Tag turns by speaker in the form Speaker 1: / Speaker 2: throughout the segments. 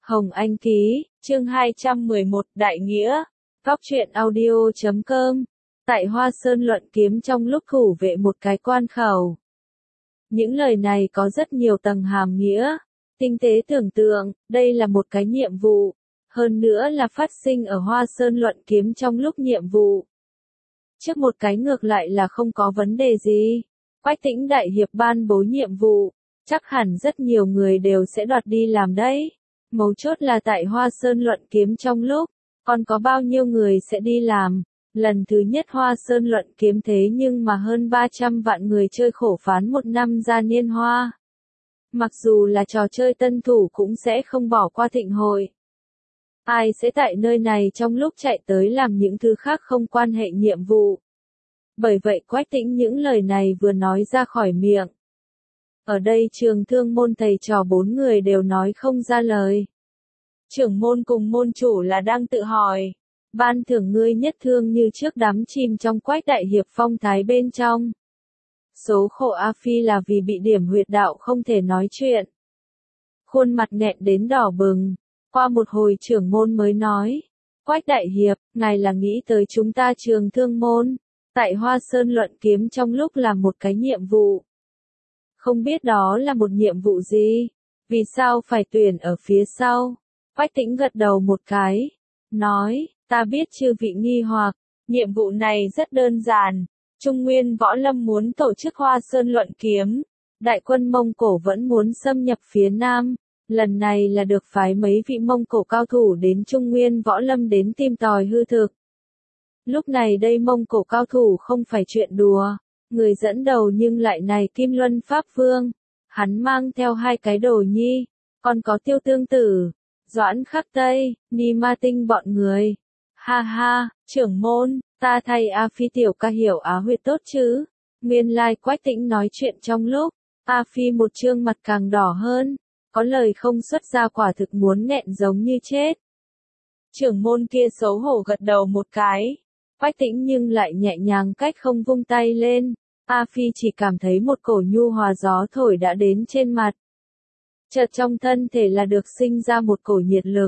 Speaker 1: Hồng Anh ký, chương 211, Đại Nghĩa. Góc truyện audio.com. Tại Hoa Sơn luận kiếm trong lúc thủ vệ một cái quan khẩu. Những lời này có rất nhiều tầng hàm nghĩa. Tinh tế tưởng tượng, đây là một cái nhiệm vụ. Hơn nữa là phát sinh ở Hoa Sơn luận kiếm trong lúc nhiệm vụ. Trước một cái ngược lại là không có vấn đề gì. Quách Tĩnh đại hiệp ban bố nhiệm vụ. Chắc hẳn rất nhiều người đều sẽ đoạt đi làm đấy. Mấu chốt là tại Hoa Sơn luận kiếm trong lúc, còn có bao nhiêu người sẽ đi làm. Lần thứ nhất Hoa Sơn luận kiếm thế nhưng mà hơn 300 vạn người chơi khổ phán một năm ra niên hoa. Mặc dù là trò chơi tân thủ cũng sẽ không bỏ qua thịnh hội. Ai sẽ tại nơi này trong lúc chạy tới làm những thứ khác không quan hệ nhiệm vụ. Bởi vậy Quách Tĩnh những lời này vừa nói ra khỏi miệng. Ở đây trường thương môn thầy trò 4 người đều nói không ra lời. Trưởng môn cùng môn chủ là đang tự hỏi. Ban thưởng ngươi nhất thương như trước đắm chìm trong Quách đại hiệp phong thái bên trong. Số khổ A Phi là vì bị điểm huyệt đạo không thể nói chuyện. Khuôn mặt nghẹn đến đỏ bừng. Qua một hồi trưởng môn mới nói. Quách đại hiệp, ngài là nghĩ tới chúng ta trường thương môn. Tại Hoa Sơn luận kiếm trong lúc làm một cái nhiệm vụ. Không biết đó là một nhiệm vụ gì? Vì sao phải tuyển ở phía sau? Quách Tĩnh gật đầu một cái. Nói, ta biết chư vị nghi hoặc. Nhiệm vụ này rất đơn giản. Trung Nguyên Võ Lâm muốn tổ chức Hoa Sơn luận kiếm. Đại quân Mông Cổ vẫn muốn xâm nhập phía Nam. Lần này là được phái mấy vị Mông Cổ cao thủ đến Trung Nguyên Võ Lâm đến tìm tòi hư thực. Lúc này đây Mông Cổ cao thủ không phải chuyện đùa. Người dẫn đầu nhưng lại này Kim Luân Pháp Vương. Hắn mang theo 2 cái đồ nhi. Còn có Tiêu Tương Tử, Doãn Khắc Tây, Ni Ma Tinh bọn người. Ha ha, trưởng môn, ta thay A Phi tiểu ca hiểu á huyệt tốt chứ. Nguyên lai Quách Tĩnh nói chuyện trong lúc. A Phi một trương mặt càng đỏ hơn. Có lời không xuất ra quả thực muốn nghẹn giống như chết. Trưởng môn kia xấu hổ gật đầu một cái. Quách Tĩnh nhưng lại nhẹ nhàng cách không vung tay lên. A Phi chỉ cảm thấy một cổ nhu hòa gió thổi đã đến trên mặt. Chợt trong thân thể là được sinh ra một cổ nhiệt lực.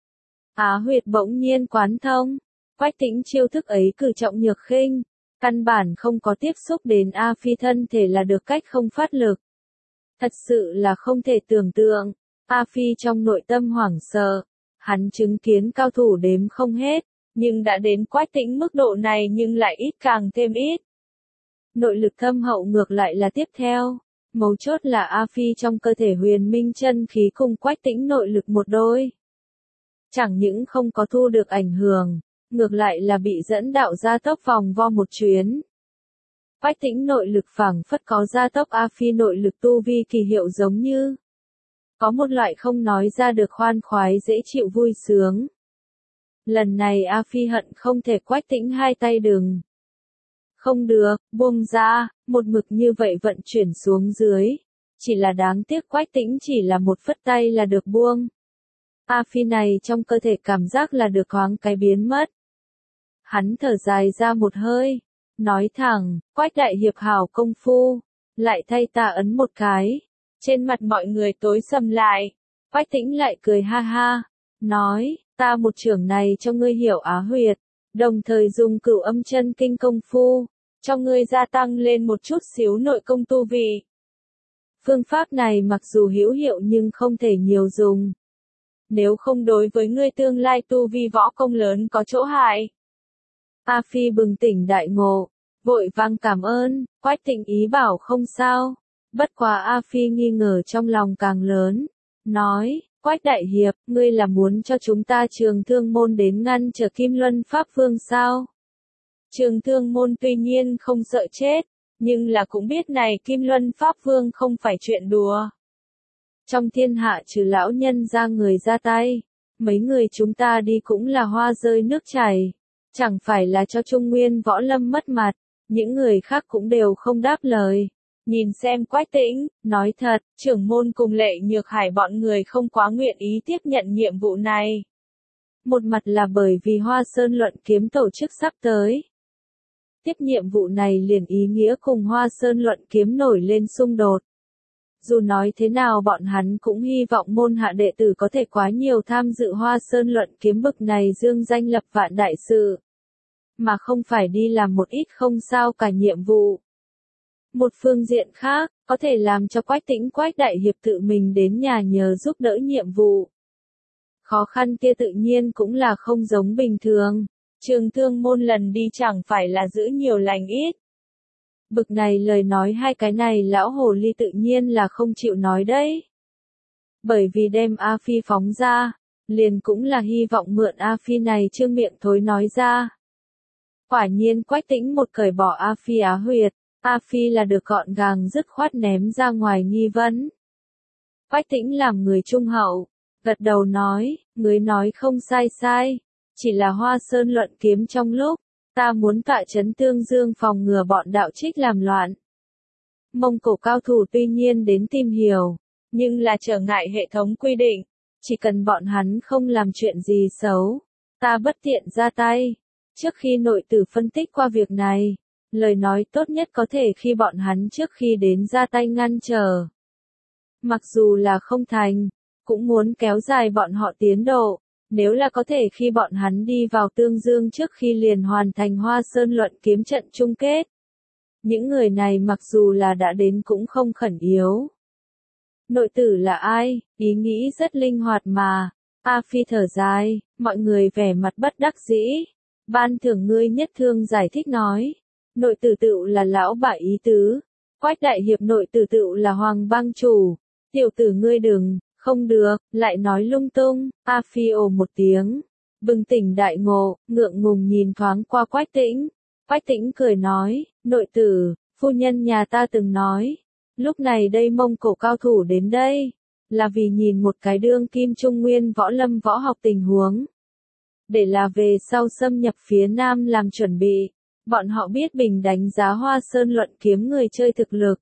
Speaker 1: Á huyệt bỗng nhiên quán thông. Quách Tĩnh chiêu thức ấy cử trọng nhược khinh. Căn bản không có tiếp xúc đến A Phi thân thể là được cách không phát lực. Thật sự là không thể tưởng tượng. A Phi trong nội tâm hoảng sợ. Hắn chứng kiến cao thủ đếm không hết. Nhưng đã đến Quách Tĩnh mức độ này nhưng lại ít càng thêm ít. Nội lực thâm hậu ngược lại là tiếp theo. Mấu chốt là A Phi trong cơ thể huyền minh chân khí cùng Quách Tĩnh nội lực một đôi. Chẳng những không có thu được ảnh hưởng, ngược lại là bị dẫn đạo gia tốc vòng vo một chuyến. Quách Tĩnh nội lực phảng phất có gia tốc A Phi nội lực tu vi kỳ hiệu giống như. Có một loại không nói ra được khoan khoái dễ chịu vui sướng. Lần này A Phi hận không thể Quách Tĩnh 2 tay đừng. Không được, buông ra, một mực như vậy vận chuyển xuống dưới. Chỉ là đáng tiếc Quách Tĩnh chỉ là một phất tay là được buông. A Phi này trong cơ thể cảm giác là được thoáng cái biến mất. Hắn thở dài ra một hơi. Nói thẳng, Quách đại hiệp hảo công phu. Lại thay ta ấn một cái. Trên mặt mọi người tối sầm lại. Quách Tĩnh lại cười ha ha. Nói, ta một trưởng này cho ngươi hiểu á huyệt. Đồng thời dùng cửu âm chân kinh công phu, cho ngươi gia tăng lên một chút xíu nội công tu vi. Phương pháp này mặc dù hữu hiệu nhưng không thể nhiều dùng. Nếu không đối với ngươi tương lai tu vi võ công lớn có chỗ hại. A Phi bừng tỉnh đại ngộ, vội vang cảm ơn, Quách Tĩnh ý bảo không sao. Bất quá A Phi nghi ngờ trong lòng càng lớn, nói. Quách đại hiệp, ngươi là muốn cho chúng ta trường thương môn đến ngăn trở Kim Luân Pháp Vương sao? Trường thương môn tuy nhiên không sợ chết, nhưng là cũng biết này Kim Luân Pháp Vương không phải chuyện đùa. Trong thiên hạ trừ lão nhân ra người ra tay, mấy người chúng ta đi cũng là hoa rơi nước chảy. Chẳng phải là cho Trung Nguyên Võ Lâm mất mặt, những người khác cũng đều không đáp lời. Nhìn xem Quách Tĩnh, nói thật, trưởng môn cùng Lệ Nhược Hải bọn người không quá nguyện ý tiếp nhận nhiệm vụ này. Một mặt là bởi vì Hoa Sơn luận kiếm tổ chức sắp tới. Tiếp nhiệm vụ này liền ý nghĩa cùng Hoa Sơn luận kiếm nổi lên xung đột. Dù nói thế nào bọn hắn cũng hy vọng môn hạ đệ tử có thể quá nhiều tham dự Hoa Sơn luận kiếm bực này dương danh lập vạn đại sự, mà không phải đi làm một ít không sao cả nhiệm vụ. Một phương diện khác, có thể làm cho Quách Tĩnh Quách đại hiệp tự mình đến nhà nhờ giúp đỡ nhiệm vụ. Khó khăn kia tự nhiên cũng là không giống bình thường. Trường Thương môn lần đi chẳng phải là giữ nhiều lành ít. Bực này lời nói hai cái này lão hồ ly tự nhiên là không chịu nói đấy. Bởi vì đem A Phi phóng ra, liền cũng là hy vọng mượn A Phi này trương miệng thối nói ra. Quả nhiên Quách Tĩnh một cởi bỏ A Phi á huyệt, A Phi là được gọn gàng dứt khoát ném ra ngoài nghi vấn. Quách Tĩnh làm người trung hậu, gật đầu nói, ngươi nói không sai sai, chỉ là Hoa Sơn luận kiếm trong lúc, ta muốn tọa trấn Tương Dương phòng ngừa bọn đạo trích làm loạn. Mông Cổ cao thủ tuy nhiên đến tìm hiểu, nhưng là trở ngại hệ thống quy định, chỉ cần bọn hắn không làm chuyện gì xấu, ta bất tiện ra tay. Trước khi nội tử phân tích qua việc này, lời nói tốt nhất có thể khi bọn hắn trước khi đến ra tay ngăn trở. Mặc dù là không thành, cũng muốn kéo dài bọn họ tiến độ, nếu là có thể khi bọn hắn đi vào Tương Dương trước khi liền hoàn thành Hoa Sơn luận kiếm trận chung kết. Những người này mặc dù là đã đến cũng không khẩn yếu. Nội tử là ai, ý nghĩ rất linh hoạt mà. A Phi thở dài, mọi người vẻ mặt bất đắc dĩ. Ban thưởng ngươi nhất thương giải thích nói. Nội tử tựu là lão bà ý tứ. Quách đại hiệp nội tử tựu là hoàng bang chủ. Tiểu tử ngươi đừng, không được, lại nói lung tung. A Phi ồ một tiếng. Bừng tỉnh đại ngộ, ngượng ngùng nhìn thoáng qua Quách Tĩnh. Quách Tĩnh cười nói, nội tử, phu nhân nhà ta từng nói. Lúc này đây Mông Cổ cao thủ đến đây, là vì nhìn một cái đương kim trung nguyên võ lâm võ học tình huống. Để là về sau xâm nhập phía Nam làm chuẩn bị, bọn họ biết bình đánh giá Hoa Sơn luận kiếm người chơi thực lực.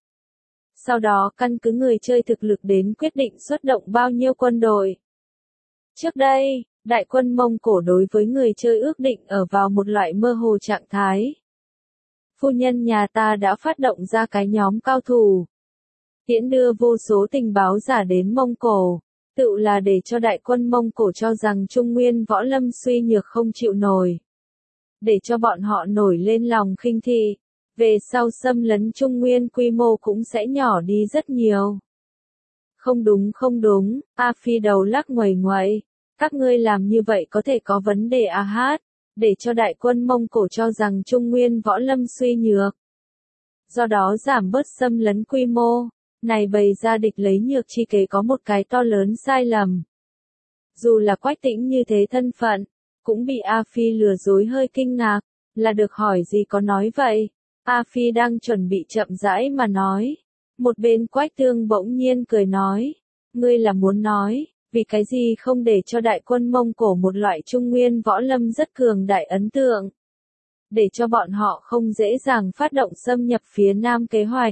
Speaker 1: Sau đó căn cứ người chơi thực lực đến quyết định xuất động bao nhiêu quân đội. Trước đây, đại quân Mông Cổ đối với người chơi ước định ở vào một loại mơ hồ trạng thái. Phu nhân nhà ta đã phát động ra cái nhóm cao thủ. Tiễn đưa vô số tình báo giả đến Mông Cổ, tự là để cho đại quân Mông Cổ cho rằng Trung Nguyên võ lâm suy nhược không chịu nổi. Để cho bọn họ nổi lên lòng khinh thị, về sau xâm lấn Trung Nguyên quy mô cũng sẽ nhỏ đi rất nhiều. Không đúng, A Phi đầu lắc nguầy nguậy, các ngươi làm như vậy có thể có vấn đề à hát, để cho đại quân Mông Cổ cho rằng Trung Nguyên võ lâm suy nhược. Do đó giảm bớt xâm lấn quy mô. Này bày ra địch lấy nhược chi kế có một cái to lớn sai lầm. Dù là Quách Tĩnh như thế thân phận, cũng bị A Phi lừa dối hơi kinh ngạc, là được hỏi gì có nói vậy. A Phi đang chuẩn bị chậm rãi mà nói. Một bên Quách Tương bỗng nhiên cười nói, ngươi là muốn nói, vì cái gì không để cho đại quân Mông Cổ một loại trung nguyên võ lâm rất cường đại ấn tượng. Để cho bọn họ không dễ dàng phát động xâm nhập phía Nam kế hoạch.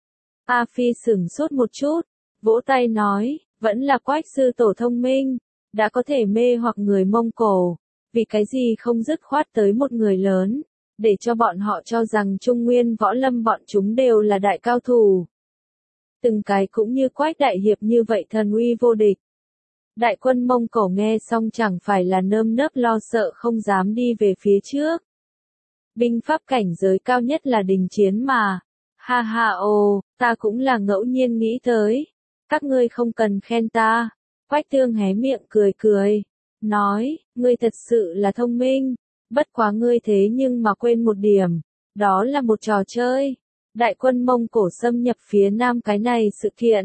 Speaker 1: A Phi sửng sốt một chút, vỗ tay nói, vẫn là Quách sư tổ thông minh, đã có thể mê hoặc người Mông Cổ, vì cái gì không dứt khoát tới một người lớn, để cho bọn họ cho rằng Trung Nguyên võ lâm bọn chúng đều là đại cao thủ. Từng cái cũng như Quách đại hiệp như vậy thần uy vô địch. Đại quân Mông Cổ nghe xong chẳng phải là nơm nớp lo sợ không dám đi về phía trước. Binh pháp cảnh giới cao nhất là đình chiến mà. Ha ha ồ, ta cũng là ngẫu nhiên nghĩ tới. Các ngươi không cần khen ta. Quách Tương hé miệng cười cười. Nói, ngươi thật sự là thông minh. Bất quá ngươi thế nhưng mà quên một điểm. Đó là một trò chơi. Đại quân Mông Cổ xâm nhập phía Nam cái này sự kiện.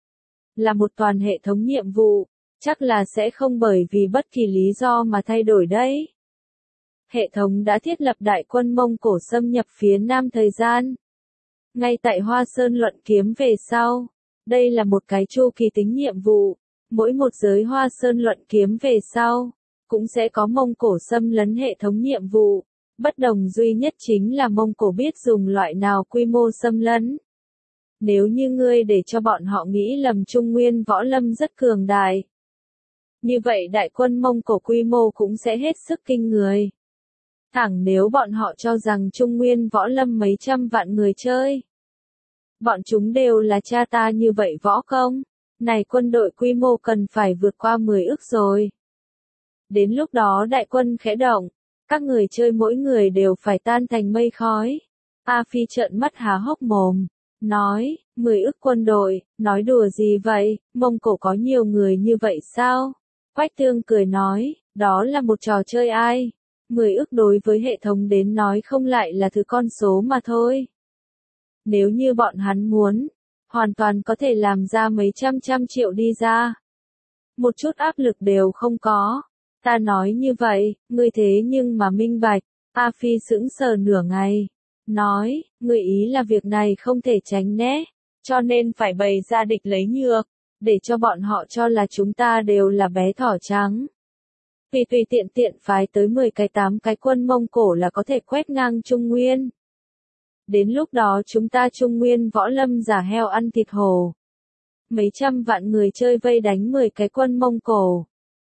Speaker 1: Là một toàn hệ thống nhiệm vụ. Chắc là sẽ không bởi vì bất kỳ lý do mà thay đổi đấy. Hệ thống đã thiết lập đại quân Mông Cổ xâm nhập phía Nam thời gian. Ngay tại Hoa Sơn luận kiếm về sau, đây là một cái chu kỳ tính nhiệm vụ, mỗi một giới Hoa Sơn luận kiếm về sau, cũng sẽ có Mông Cổ xâm lấn hệ thống nhiệm vụ, bất đồng duy nhất chính là Mông Cổ biết dùng loại nào quy mô xâm lấn. Nếu như ngươi để cho bọn họ nghĩ lầm Trung Nguyên võ lâm rất cường đại, như vậy đại quân Mông Cổ quy mô cũng sẽ hết sức kinh người. Thẳng nếu bọn họ cho rằng Trung Nguyên võ lâm mấy trăm vạn người chơi. Bọn chúng đều là cha ta như vậy võ công. Này quân đội quy mô cần phải vượt qua 10 ức rồi. Đến lúc đó đại quân khẽ động, các người chơi mỗi người đều phải tan thành mây khói. A Phi trợn mắt há hốc mồm, nói, 10 ức quân đội, nói đùa gì vậy, Mông Cổ có nhiều người như vậy sao? Quách Tương cười nói, đó là một trò chơi ai? 10 ức đối với hệ thống đến nói không lại là thứ con số mà thôi. Nếu như bọn hắn muốn, hoàn toàn có thể làm ra mấy trăm triệu đi ra. Một chút áp lực đều không có. Ta nói như vậy, ngươi thế nhưng mà minh bạch. A Phi sững sờ nửa ngày. Nói, ngươi ý là việc này không thể tránh né. Cho nên phải bày ra địch lấy nhược. Để cho bọn họ cho là chúng ta đều là bé thỏ trắng. Vì tùy tiện phái tới 10 cái 8 cái quân Mông Cổ là có thể quét ngang Trung Nguyên. Đến lúc đó chúng ta Trung Nguyên võ lâm giả heo ăn thịt hổ. Mấy trăm vạn người chơi vây đánh 10 cái quân Mông Cổ.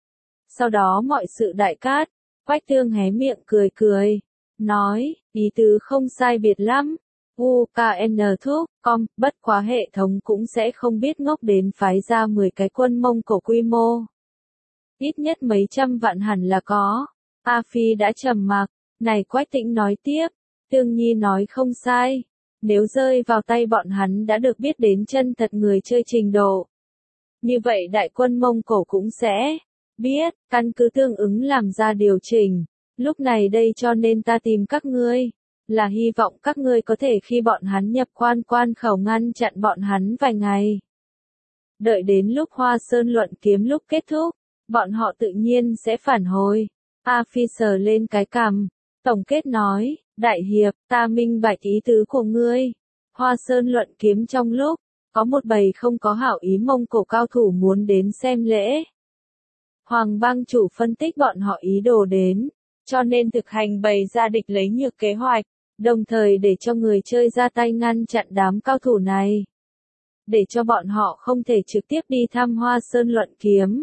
Speaker 1: Sau đó mọi sự đại cát, Quách Tương hé miệng cười, nói, ý tứ không sai biệt lắm. UKN thúc, bất quá hệ thống cũng sẽ không biết ngốc đến phái ra 10 cái quân Mông Cổ quy mô. Ít nhất mấy trăm vạn hẳn là có. A Phi đã trầm mặc, này Quách Tĩnh nói tiếp, Tương Nhi nói không sai. Nếu rơi vào tay bọn hắn đã được biết đến chân thật người chơi trình độ. Như vậy đại quân Mông Cổ cũng sẽ biết, căn cứ tương ứng làm ra điều chỉnh. Lúc này đây cho nên ta tìm các ngươi, là hy vọng các ngươi có thể khi bọn hắn nhập quan khẩu ngăn chặn bọn hắn vài ngày. Đợi đến lúc Hoa Sơn luận kiếm lúc kết thúc, bọn họ tự nhiên sẽ phản hồi. A Phi sờ lên cái cằm, tổng kết nói, đại hiệp, ta minh bạch ý tứ của ngươi. Hoa Sơn luận kiếm trong lúc, có một bầy không có hảo ý Mông Cổ cao thủ muốn đến xem lễ. Hoàng bang chủ phân tích bọn họ ý đồ đến, cho nên thực hành bày ra địch lấy nhược kế hoạch, đồng thời để cho người chơi ra tay ngăn chặn đám cao thủ này. Để cho bọn họ không thể trực tiếp đi thăm Hoa Sơn luận kiếm.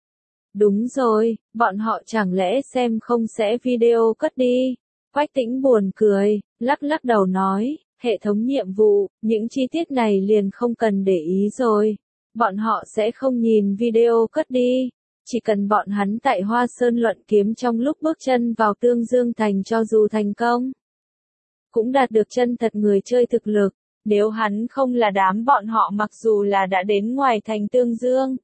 Speaker 1: Đúng rồi, bọn họ chẳng lẽ xem không sẽ video cất đi. Quách Tĩnh buồn cười, lắc đầu nói, hệ thống nhiệm vụ, những chi tiết này liền không cần để ý rồi. Bọn họ sẽ không nhìn video cất đi. Chỉ cần bọn hắn tại Hoa Sơn luận kiếm trong lúc bước chân vào Tương Dương Thành cho dù thành công. Cũng đạt được chân thật người chơi thực lực. Nếu hắn không là đám bọn họ mặc dù là đã đến ngoài thành Tương Dương.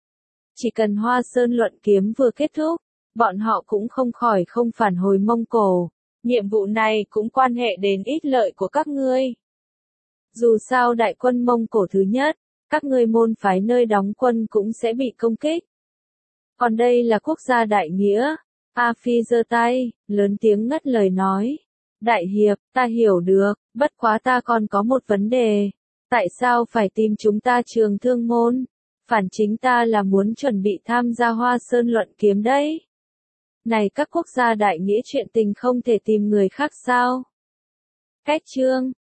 Speaker 1: Chỉ cần Hoa Sơn luận kiếm vừa kết thúc, bọn họ cũng không khỏi không phản hồi Mông Cổ. Nhiệm vụ này cũng quan hệ đến ích lợi của các ngươi. Dù sao đại quân Mông Cổ thứ nhất, các ngươi môn phái nơi đóng quân cũng sẽ bị công kích. Còn đây là quốc gia đại nghĩa. A Phi giơ tay, lớn tiếng ngắt lời nói. Đại hiệp, ta hiểu được, bất quá ta còn có một vấn đề. Tại sao phải tìm chúng ta Trường Thương môn? Phản chính ta là muốn chuẩn bị tham gia Hoa Sơn luận kiếm đấy. Này các quốc gia đại nghĩa chuyện tình không thể tìm người khác sao? Cách chương